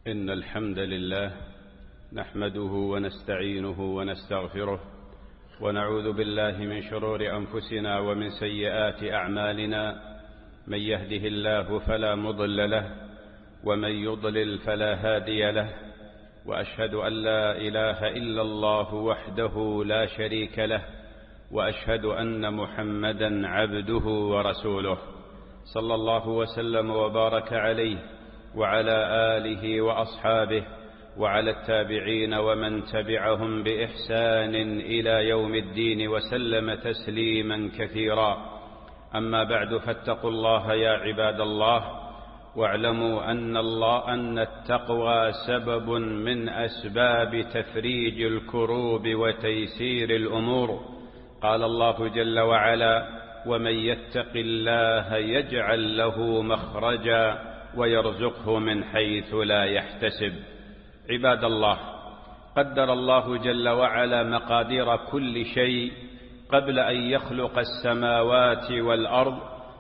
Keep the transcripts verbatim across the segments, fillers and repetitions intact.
إن الحمد لله نحمده ونستعينه ونستغفره ونعوذ بالله من شرور أنفسنا ومن سيئات أعمالنا. من يهده الله فلا مضل له ومن يضلل فلا هادي له، وأشهد أن لا إله إلا الله وحده لا شريك له، وأشهد أن محمدا عبده ورسوله، صلى الله وسلم وبارك عليه وعلى آله وأصحابه وعلى التابعين ومن تبعهم بإحسان إلى يوم الدين وسلم تسليما كثيرا. أما بعد، فاتقوا الله يا عباد الله، واعلموا أن الله أن التقوى سبب من أسباب تفريج الكروب وتيسير الأمور. قال الله جل وعلا: ومن يتق الله يجعل له مخرجا ويرزقه من حيث لا يحتسب. عباد الله، قدر الله جل وعلا مقادير كل شيء قبل أن يخلق السماوات والأرض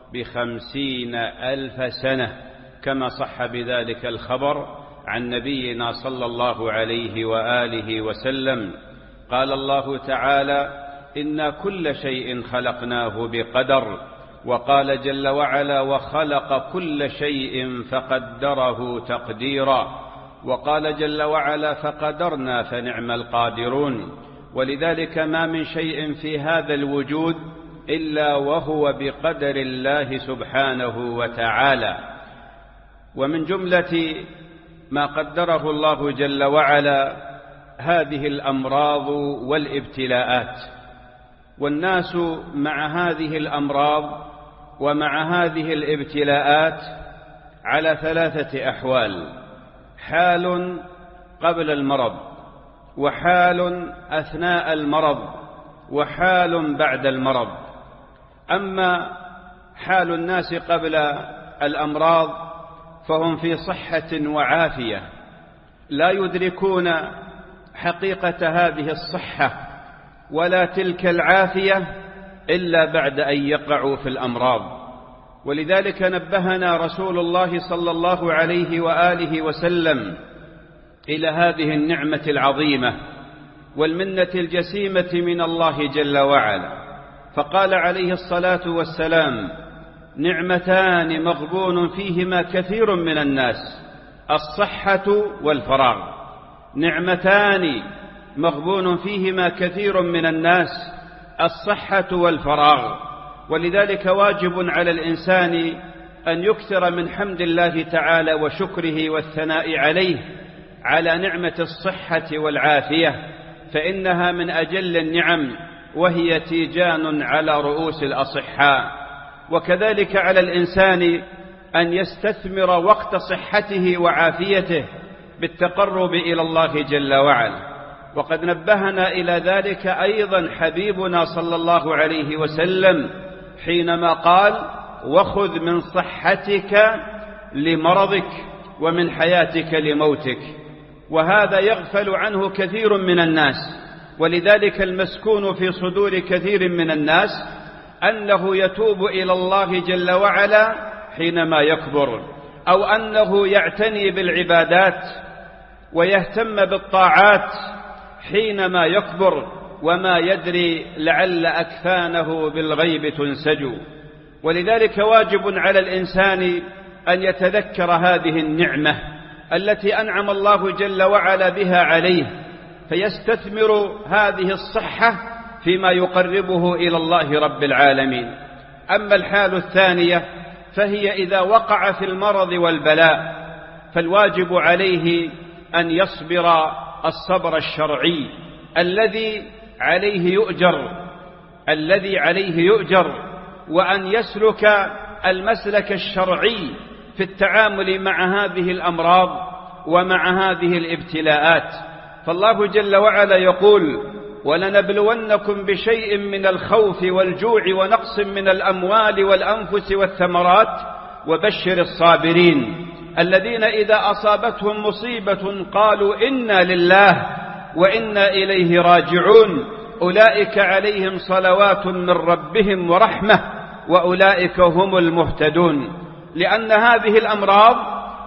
بخمسين ألف سنة، كما صح بذلك الخبر عن نبينا صلى الله عليه وآله وسلم. قال الله تعالى: إنا كل شيء خلقناه بقدر. وقال جل وعلا: وخلق كل شيء فقدره تقديرا. وقال جل وعلا: فقدرنا فنعم القادرون. ولذلك ما من شيء في هذا الوجود إلا وهو بقدر الله سبحانه وتعالى. ومن جملة ما قدره الله جل وعلا هذه الأمراض والابتلاءات، والناس مع هذه الأمراض ومع هذه الابتلاءات على ثلاثة أحوال: حال قبل المرض، وحال أثناء المرض، وحال بعد المرض. أما حال الناس قبل الأمراض فهم في صحة وعافية، لا يدركون حقيقة هذه الصحة ولا تلك العافية إلا بعد أن يقعوا في الأمراض. ولذلك نبهنا رسول الله صلى الله عليه وآله وسلم إلى هذه النعمة العظيمة والمنة الجسيمة من الله جل وعلا، فقال عليه الصلاة والسلام: نعمتان مغبون فيهما كثير من الناس، الصحة والفراغ. نعمتان مغبون فيهما كثير من الناس، الصحة والفراغ. ولذلك واجب على الإنسان أن يكثر من حمد الله تعالى وشكره والثناء عليه على نعمة الصحة والعافية، فإنها من أجل النعم، وهي تيجان على رؤوس الأصحاء. وكذلك على الإنسان أن يستثمر وقت صحته وعافيته بالتقرب إلى الله جل وعلا. وقد نبهنا إلى ذلك أيضا حبيبنا صلى الله عليه وسلم حينما قال: وخذ من صحتك لمرضك ومن حياتك لموتك. وهذا يغفل عنه كثير من الناس. ولذلك المسكون في صدور كثير من الناس أنه يتوب إلى الله جل وعلا حينما يكبر، أو أنه يعتني بالعبادات ويهتم بالطاعات حينما يكبر، وما يدري لعل أكفانه بالغيب تنسج. ولذلك واجب على الإنسان أن يتذكر هذه النعمة التي أنعم الله جل وعلا بها عليه، فيستثمر هذه الصحة فيما يقربه إلى الله رب العالمين. أما الحال الثانية فهي إذا وقع في المرض والبلاء، فالواجب عليه أن يصبر الصبر الشرعي الذي عليه يؤجر الذي عليه يؤجر وأن يسلك المسلك الشرعي في التعامل مع هذه الأمراض ومع هذه الابتلاءات. فالله جل وعلا يقول: ولنبلونكم بشيء من الخوف والجوع ونقص من الأموال والأنفس والثمرات وبشر الصابرين الذين إذا أصابتهم مصيبة قالوا إنا لله وإنا إليه راجعون أولئك عليهم صلوات من ربهم ورحمة وأولئك هم المهتدون. لأن هذه الأمراض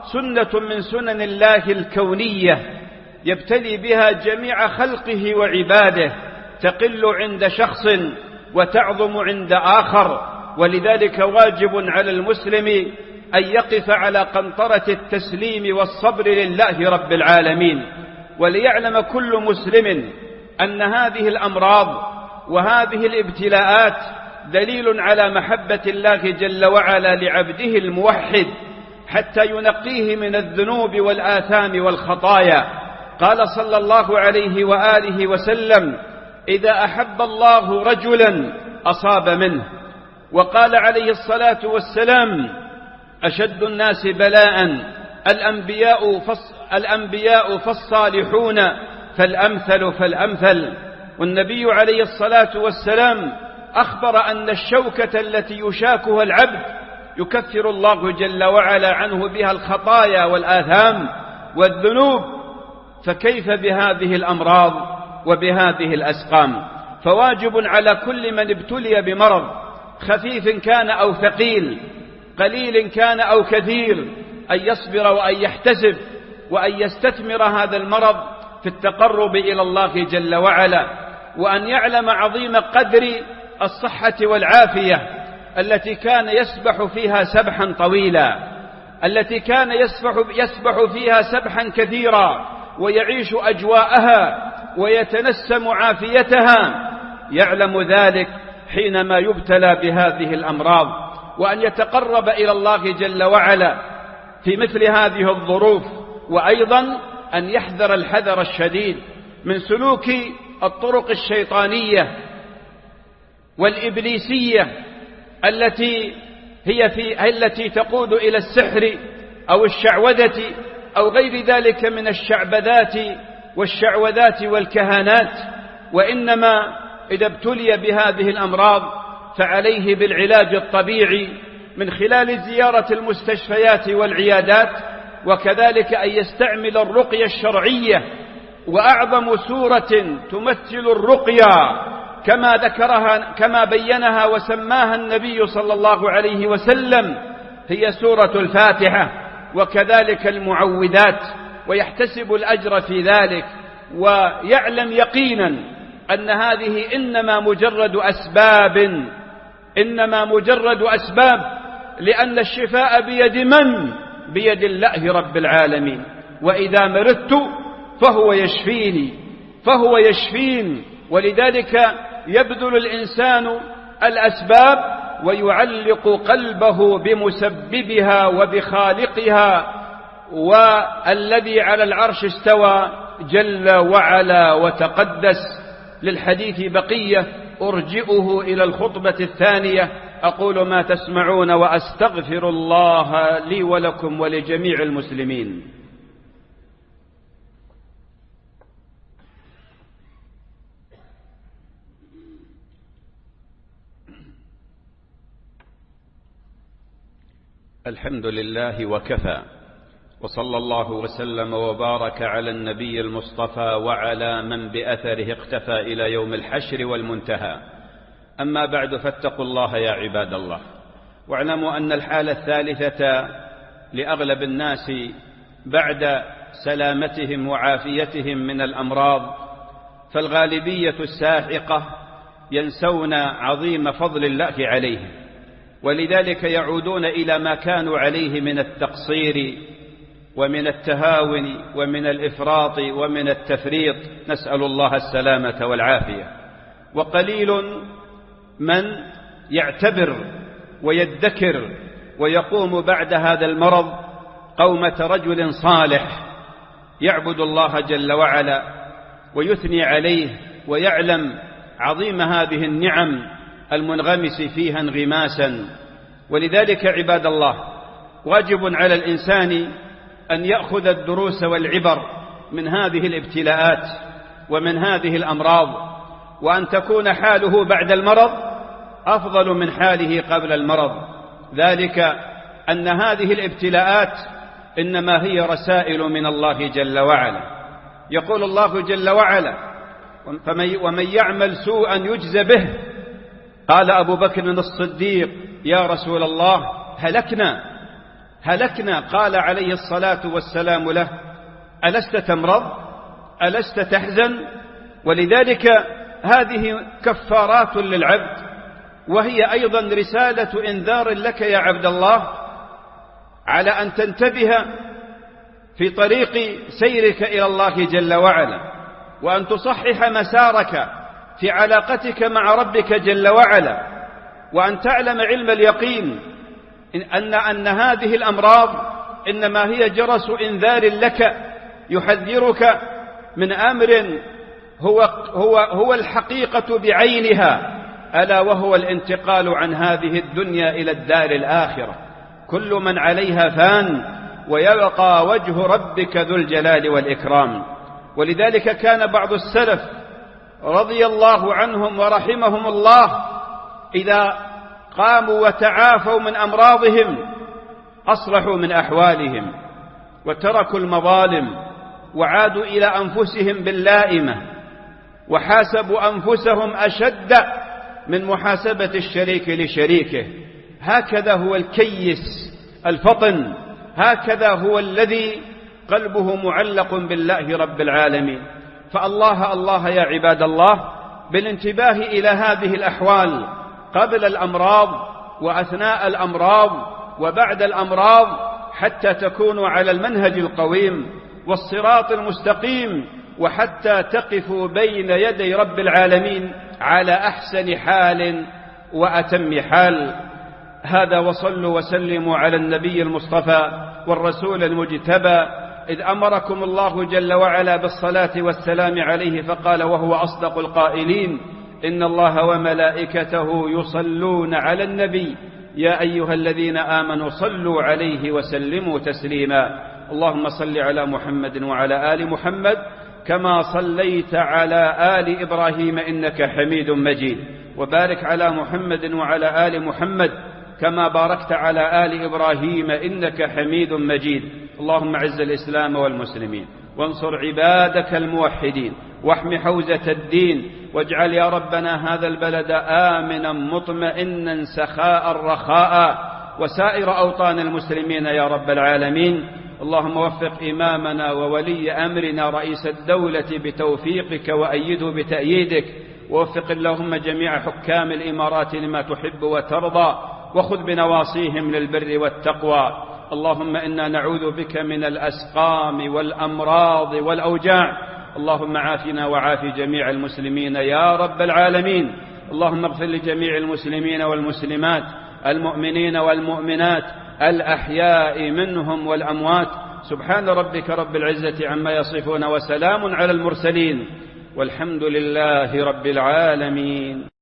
سنة من سنن الله الكونية يبتلي بها جميع خلقه وعباده، تقل عند شخص وتعظم عند آخر، ولذلك واجب على المسلم أن يقف على قنطرة التسليم والصبر لله رب العالمين. وليعلم كل مسلم أن هذه الأمراض وهذه الابتلاءات دليل على محبة الله جل وعلا لعبده الموحد حتى ينقيه من الذنوب والآثام والخطايا. قال صلى الله عليه وآله وسلم: إذا أحب الله رجلا أصاب منه. وقال عليه الصلاة والسلام: أشد الناس بلاء الأنبياء, فص الأنبياء فالصالحون فالأمثل فالأمثل. والنبي عليه الصلاة والسلام أخبر أن الشوكة التي يشاكها العبد يكفر الله جل وعلا عنه بها الخطايا والآثام والذنوب، فكيف بهذه الأمراض وبهذه الأسقام؟ فواجب على كل من ابتلي بمرض خفيف كان أو ثقيل، قليل كان أو كثير، أن يصبر وأن يحتسب وأن يستثمر هذا المرض في التقرب إلى الله جل وعلا، وأن يعلم عظيم قدر الصحة والعافية التي كان يسبح فيها سبحا طويلا، التي كان يسبح, يسبح فيها سبحا كثيرا ويعيش أجواءها ويتنسم عافيتها. يعلم ذلك حينما يبتلى بهذه الأمراض، وأن يتقرب إلى الله جل وعلا في مثل هذه الظروف، وأيضا أن يحذر الحذر الشديد من سلوك الطرق الشيطانية والإبليسية التي هي في التي تقود إلى السحر أو الشعوذة أو غير ذلك من الشعبذات والشعوذات والكهانات. وإنما إذا ابتلي بهذه الأمراض فعليه بالعلاج الطبيعي من خلال زيارة المستشفيات والعيادات، وكذلك أن يستعمل الرقية الشرعية. وأعظم سورة تمثل الرقية كما ذكرها كما بينها وسماها النبي صلى الله عليه وسلم هي سورة الفاتحة، وكذلك المعوذات، ويحتسب الأجر في ذلك، ويعلم يقينا أن هذه إنما مجرد أسباب إنما مجرد أسباب لأن الشفاء بيد من؟ بيد الله رب العالمين. وإذا مرضت فهو يشفيني فهو يشفين. ولذلك يبذل الإنسان الأسباب ويعلق قلبه بمسببها وبخالقها، والذي على العرش استوى جل وعلا وتقدس. للحديث بقية أرجئه إلى الخطبة الثانية. أقول ما تسمعون وأستغفر الله لي ولكم ولجميع المسلمين. الحمد لله وكفى، وصلى الله وسلم وبارك على النبي المصطفى وعلى من بأثره اقتفى إلى يوم الحشر والمنتهى. أما بعد، فاتقوا الله يا عباد الله، واعلموا أن الحالة الثالثة لأغلب الناس بعد سلامتهم وعافيتهم من الأمراض، فالغالبية الساحقة ينسون عظيم فضل الله عليهم، ولذلك يعودون إلى ما كانوا عليه من التقصير ومن التهاون ومن الإفراط ومن التفريط، نسأل الله السلامة والعافية. وقليل من يعتبر ويدكر ويقوم بعد هذا المرض قومة رجل صالح يعبد الله جل وعلا ويثني عليه ويعلم عظيم هذه النعم المنغمس فيها انغماسا. ولذلك عباد الله، واجب على الإنسان أن يأخذ الدروس والعبر من هذه الابتلاءات ومن هذه الأمراض، وأن تكون حاله بعد المرض أفضل من حاله قبل المرض. ذلك أن هذه الابتلاءات إنما هي رسائل من الله جل وعلا. يقول الله جل وعلا: ومن يعمل سوءا يجز به. قال أبو بكر الصديق: يا رسول الله، هلكنا هلكنا، قال عليه الصلاة والسلام له: ألست تمرض؟ ألست تحزن؟ ولذلك هذه كفارات للعبد، وهي أيضا رسالة إنذار لك يا عبد الله على أن تنتبه في طريق سيرك إلى الله جل وعلا، وأن تصحح مسارك في علاقتك مع ربك جل وعلا، وأن تعلم علم اليقين أن أن هذه الأمراض إنما هي جرس إنذار لك يحذرك من أمر هو, هو, هو الحقيقة بعينها، ألا وهو الانتقال عن هذه الدنيا إلى الدار الآخرة. كل من عليها فان، ويبقى وجه ربك ذو الجلال والإكرام. ولذلك كان بعض السلف رضي الله عنهم ورحمهم الله إذا قاموا وتعافوا من أمراضهم أصلحوا من أحوالهم وتركوا المظالم وعادوا إلى أنفسهم باللائمة، وحاسبوا أنفسهم أشد من محاسبة الشريك لشريكه. هكذا هو الكيس الفطن، هكذا هو الذي قلبه معلق بالله رب العالمين. فالله الله يا عباد الله بالانتباه إلى هذه الأحوال قبل الأمراض وأثناء الأمراض وبعد الأمراض، حتى تكونوا على المنهج القويم والصراط المستقيم، وحتى تقفوا بين يدي رب العالمين على أحسن حال وأتم حال. هذا، وصلوا وسلموا على النبي المصطفى والرسول المجتبى، إذ أمركم الله جل وعلا بالصلاة والسلام عليه فقال وهو أصدق القائلين: إن الله وملائكته يصلون على النبي يا أيها الذين آمنوا صلوا عليه وسلموا تسليما. اللهم صل على محمد وعلى آل محمد كما صليت على آل إبراهيم إنك حميد مجيد، وبارك على محمد وعلى آل محمد كما باركت على آل إبراهيم إنك حميد مجيد. اللهم اعز الإسلام والمسلمين، وانصر عبادك الموحدين، واحم حوزة الدين، واجعل يا ربنا هذا البلد آمنا مطمئنا سخاء رخاء، وسائر أوطان المسلمين يا رب العالمين. اللهم وفق إمامنا وولي أمرنا رئيس الدولة بتوفيقك، وأيده بتأييدك، ووفق اللهم جميع حكام الإمارات لما تحب وترضى، وخذ بنواصيهم للبر والتقوى. اللهم إنا نعوذ بك من الأسقام والأمراض والأوجاع. اللهم عافنا وعاف جميع المسلمين يا رب العالمين. اللهم اغفر لجميع المسلمين والمسلمات، المؤمنين والمؤمنات، الأحياء منهم والأموات. سبحان ربك رب العزة عما يصفون، وسلام على المرسلين، والحمد لله رب العالمين.